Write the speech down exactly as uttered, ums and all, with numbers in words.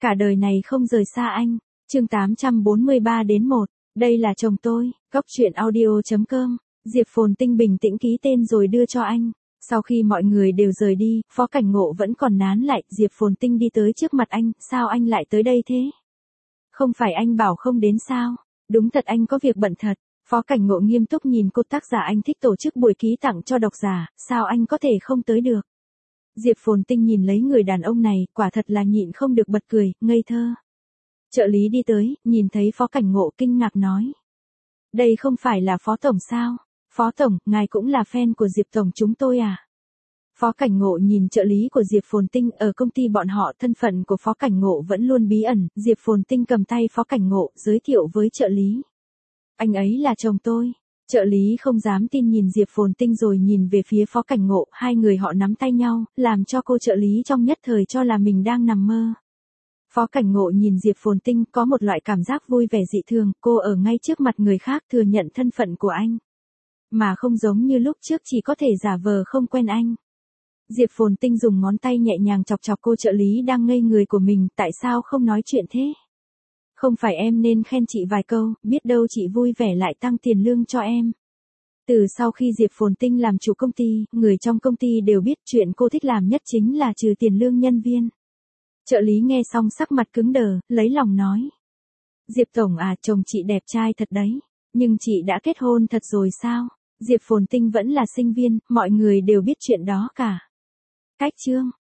Cả đời này không rời xa anh. Chương tám trăm bốn mươi ba đến một. Đây là chồng tôi. Góc truyện audio chấm com. Diệp Phồn Tinh bình tĩnh ký tên rồi đưa cho anh. Sau khi mọi người đều rời đi, Phó Cảnh Ngộ vẫn còn nán lại. Diệp Phồn Tinh đi tới trước mặt anh. Sao anh lại tới đây thế? Không phải anh bảo không đến sao? Đúng thật anh có việc bận thật. Phó Cảnh Ngộ nghiêm túc nhìn cô. Tác giả anh thích tổ chức buổi ký tặng cho độc giả. Sao anh có thể không tới được? Diệp Phồn Tinh nhìn lấy người đàn ông này, quả thật là nhịn không được bật cười, ngây thơ. Trợ lý đi tới, nhìn thấy Phó Cảnh Ngộ kinh ngạc nói. Đây không phải là Phó Tổng sao? Phó Tổng, ngài cũng là fan của Diệp Tổng chúng tôi à? Phó Cảnh Ngộ nhìn trợ lý của Diệp Phồn Tinh. Ở công ty bọn họ thân phận của Phó Cảnh Ngộ vẫn luôn bí ẩn. Diệp Phồn Tinh cầm tay Phó Cảnh Ngộ, giới thiệu với trợ lý. Anh ấy là chồng tôi. Trợ lý không dám tin nhìn Diệp Phồn Tinh rồi nhìn về phía Phó Cảnh Ngộ. Hai người họ nắm tay nhau, làm cho cô trợ lý trong nhất thời cho là mình đang nằm mơ. Phó Cảnh Ngộ nhìn Diệp Phồn Tinh có một loại cảm giác vui vẻ dị thường. Cô ở ngay trước mặt người khác thừa nhận thân phận của anh. Mà không giống như lúc trước chỉ có thể giả vờ không quen anh. Diệp Phồn Tinh dùng ngón tay nhẹ nhàng chọc chọc cô trợ lý đang ngây người của mình. Tại sao không nói chuyện thế? Không phải em nên khen chị vài câu, biết đâu chị vui vẻ lại tăng tiền lương cho em. Từ sau khi Diệp Phồn Tinh làm chủ công ty, người trong công ty đều biết chuyện cô thích làm nhất chính là trừ tiền lương nhân viên. Trợ lý nghe xong sắc mặt cứng đờ, lấy lòng nói. Diệp Tổng à, chồng chị đẹp trai thật đấy. Nhưng chị đã kết hôn thật rồi sao? Diệp Phồn Tinh vẫn là sinh viên, mọi người đều biết chuyện đó cả. Cách chương.